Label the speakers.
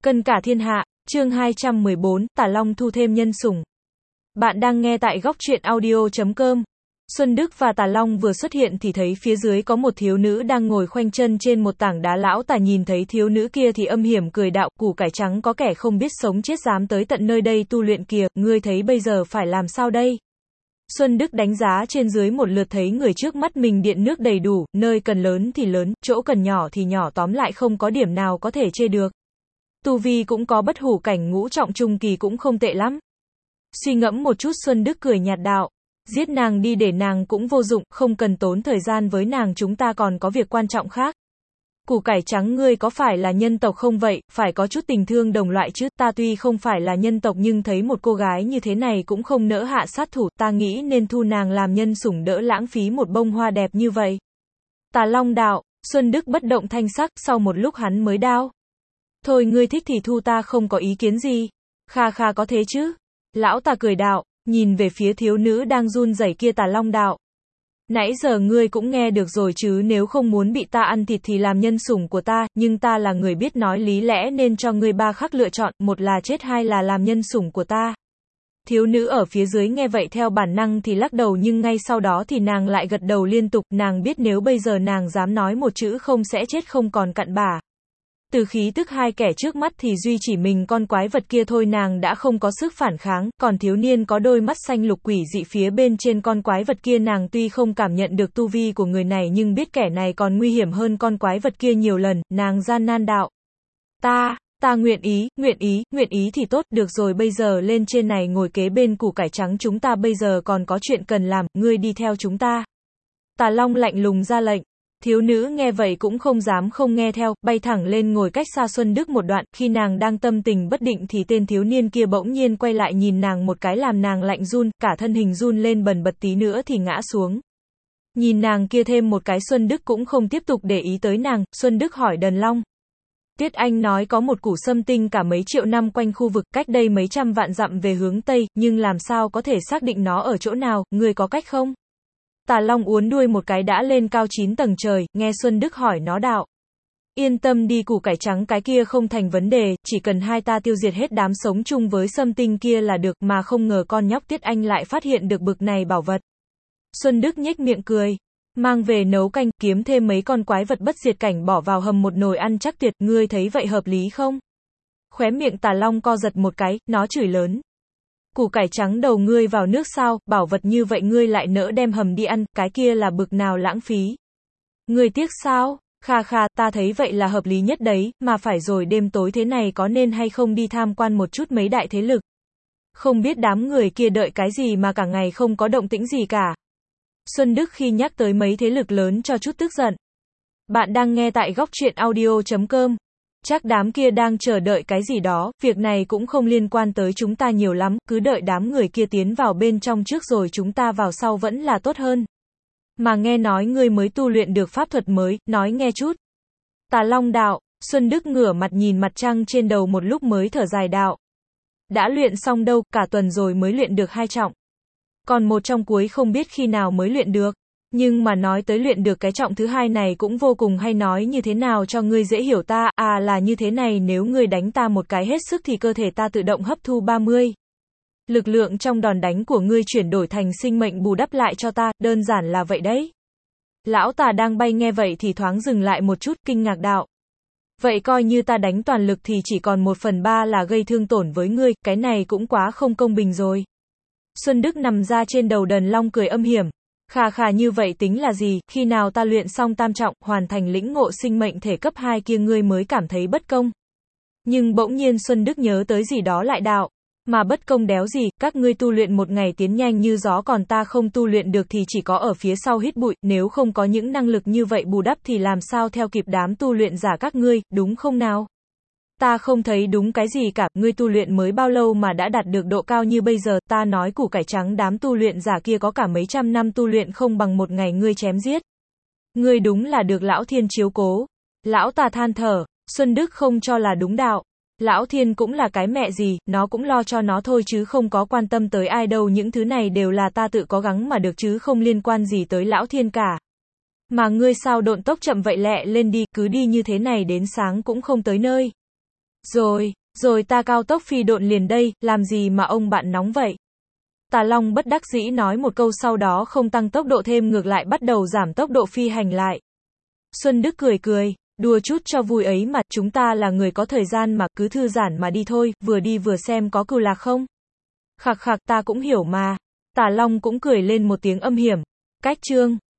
Speaker 1: Cân cả thiên hạ, chương 214, Tả Long thu thêm nhân sủng. Bạn đang nghe tại góc truyện audio.com. Xuân Đức và Tả Long vừa xuất hiện thì thấy phía dưới có một thiếu nữ đang ngồi khoanh chân trên một tảng đá. Lão Tả nhìn thấy thiếu nữ kia thì âm hiểm cười đạo, củ cải trắng có kẻ không biết sống chết dám tới tận nơi đây tu luyện kìa, ngươi thấy bây giờ phải làm sao đây? Xuân Đức đánh giá trên dưới một lượt thấy người trước mắt mình điện nước đầy đủ, nơi cần lớn thì lớn, chỗ cần nhỏ thì nhỏ, tóm lại không có điểm nào có thể chê được. Tu vi cũng có bất hủ cảnh ngũ trọng trung kỳ cũng không tệ lắm. Suy ngẫm một chút Xuân Đức cười nhạt đạo, giết nàng đi để nàng cũng vô dụng, không cần tốn thời gian với nàng, chúng ta còn có việc quan trọng khác. Củ cải trắng, ngươi có phải là nhân tộc không vậy, phải có chút tình thương đồng loại chứ, ta tuy không phải là nhân tộc nhưng thấy một cô gái như thế này cũng không nỡ hạ sát thủ, ta nghĩ nên thu nàng làm nhân sủng đỡ lãng phí một bông hoa đẹp như vậy. Tà Long đạo, Xuân Đức bất động thanh sắc, sau một lúc hắn mới đao. Thôi ngươi thích thì thu, ta không có ý kiến gì. Kha kha, có thế chứ. Lão Tà cười đạo, nhìn về phía thiếu nữ đang run rẩy kia. Tà Long đạo, nãy giờ ngươi cũng nghe được rồi chứ, nếu không muốn bị ta ăn thịt thì làm nhân sủng của ta, nhưng ta là người biết nói lý lẽ nên cho ngươi ba khắc lựa chọn, một là chết hai là làm nhân sủng của ta. Thiếu nữ ở phía dưới nghe vậy theo bản năng thì lắc đầu, nhưng ngay sau đó thì nàng lại gật đầu liên tục, nàng biết nếu bây giờ nàng dám nói một chữ không sẽ chết không còn cặn bã. Từ khí tức hai kẻ trước mắt thì duy chỉ mình con quái vật kia thôi nàng đã không có sức phản kháng, còn thiếu niên có đôi mắt xanh lục quỷ dị phía bên trên con quái vật kia, nàng tuy không cảm nhận được tu vi của người này nhưng biết kẻ này còn nguy hiểm hơn con quái vật kia nhiều lần, nàng gian nan đạo. Ta nguyện ý thì tốt, được rồi, bây giờ lên trên này ngồi kế bên củ cải trắng, chúng ta bây giờ còn có chuyện cần làm, ngươi đi theo chúng ta. Tà Long lạnh lùng ra lệnh. Thiếu nữ nghe vậy cũng không dám không nghe theo, bay thẳng lên ngồi cách xa Xuân Đức một đoạn, khi nàng đang tâm tình bất định thì tên thiếu niên kia bỗng nhiên quay lại nhìn nàng một cái làm nàng lạnh run, cả thân hình run lên bần bật, tí nữa thì ngã xuống. Nhìn nàng kia thêm một cái Xuân Đức cũng không tiếp tục để ý tới nàng, Xuân Đức hỏi Đần Long. Tiết Anh nói có một củ sâm tinh cả mấy triệu năm quanh khu vực cách đây mấy trăm vạn dặm về hướng Tây, nhưng làm sao có thể xác định nó ở chỗ nào, ngươi có cách không? Tà Long uốn đuôi một cái đã lên cao 9 tầng trời, nghe Xuân Đức hỏi nó đạo. Yên tâm đi, củ cải trắng, cái kia không thành vấn đề, chỉ cần hai ta tiêu diệt hết đám sống chung với sâm tinh kia là được, mà không ngờ con nhóc Tiết Anh lại phát hiện được bực này bảo vật. Xuân Đức nhếch miệng cười. Mang về nấu canh, kiếm thêm mấy con quái vật bất diệt cảnh bỏ vào hầm một nồi ăn chắc tuyệt, ngươi thấy vậy hợp lý không? Khóe miệng Tà Long co giật một cái, nó chửi lớn. Củ cải trắng đầu ngươi vào nước sao, bảo vật như vậy ngươi lại nỡ đem hầm đi ăn, cái kia là bực nào lãng phí. Ngươi tiếc sao? Kha kha, ta thấy vậy là hợp lý nhất đấy, mà phải rồi, đêm tối thế này có nên hay không đi tham quan một chút mấy đại thế lực? Không biết đám người kia đợi cái gì mà cả ngày không có động tĩnh gì cả. Xuân Đức khi nhắc tới mấy thế lực lớn cho chút tức giận. Bạn đang nghe tại góc truyện audio.com. Chắc đám kia đang chờ đợi cái gì đó, việc này cũng không liên quan tới chúng ta nhiều lắm, cứ đợi đám người kia tiến vào bên trong trước rồi chúng ta vào sau vẫn là tốt hơn. Mà nghe nói ngươi mới tu luyện được pháp thuật mới, nói nghe chút. Tà Long đạo, Xuân Đức ngửa mặt nhìn mặt trăng trên đầu một lúc mới thở dài đạo. Đã luyện xong đâu, cả tuần rồi mới luyện được 2 trọng. Còn một trong cuối không biết khi nào mới luyện được. Nhưng mà nói tới luyện được cái trọng thứ hai này cũng vô cùng hay, nói như thế nào cho ngươi dễ hiểu ta, là như thế này, nếu ngươi đánh ta một cái hết sức thì cơ thể ta tự động hấp thu 30. Lực lượng trong đòn đánh của ngươi chuyển đổi thành sinh mệnh bù đắp lại cho ta, đơn giản là vậy đấy. Lão Tà đang bay nghe vậy thì thoáng dừng lại một chút, kinh ngạc đạo. Vậy coi như ta đánh toàn lực thì chỉ còn 1/3 là gây thương tổn với ngươi, cái này cũng quá không công bình rồi. Xuân Đức nằm ra trên đầu Đần Long cười âm hiểm. Khà khà, như vậy tính là gì, khi nào ta luyện xong tam trọng, hoàn thành lĩnh ngộ sinh mệnh thể cấp 2 kia ngươi mới cảm thấy bất công. Nhưng bỗng nhiên Xuân Đức nhớ tới gì đó lại đạo. Mà bất công đéo gì, các ngươi tu luyện một ngày tiến nhanh như gió, còn ta không tu luyện được thì chỉ có ở phía sau hít bụi, nếu không có những năng lực như vậy bù đắp thì làm sao theo kịp đám tu luyện giả các ngươi, đúng không nào? Ta không thấy đúng cái gì cả, ngươi tu luyện mới bao lâu mà đã đạt được độ cao như bây giờ, ta nói củ cải trắng, đám tu luyện giả kia có cả mấy trăm năm tu luyện không bằng một ngày ngươi chém giết. Ngươi đúng là được Lão Thiên chiếu cố. Lão Tà than thở, Xuân Đức không cho là đúng đạo. Lão Thiên cũng là cái mẹ gì, nó cũng lo cho nó thôi chứ không có quan tâm tới ai đâu, những thứ này đều là ta tự cố gắng mà được chứ không liên quan gì tới Lão Thiên cả. Mà ngươi sao độn tốc chậm vậy, lẹ lên đi, cứ đi như thế này đến sáng cũng không tới nơi. Rồi ta cao tốc phi độn liền đây, làm gì mà ông bạn nóng vậy? Tà Long bất đắc dĩ nói một câu sau đó không tăng tốc độ thêm ngược lại bắt đầu giảm tốc độ phi hành lại. Xuân Đức cười, đùa chút cho vui ấy mà, chúng ta là người có thời gian mà, cứ thư giãn mà đi thôi, vừa đi vừa xem có cừu lạc không? Khặc ta cũng hiểu mà. Tà Long cũng cười lên một tiếng âm hiểm. Cách chương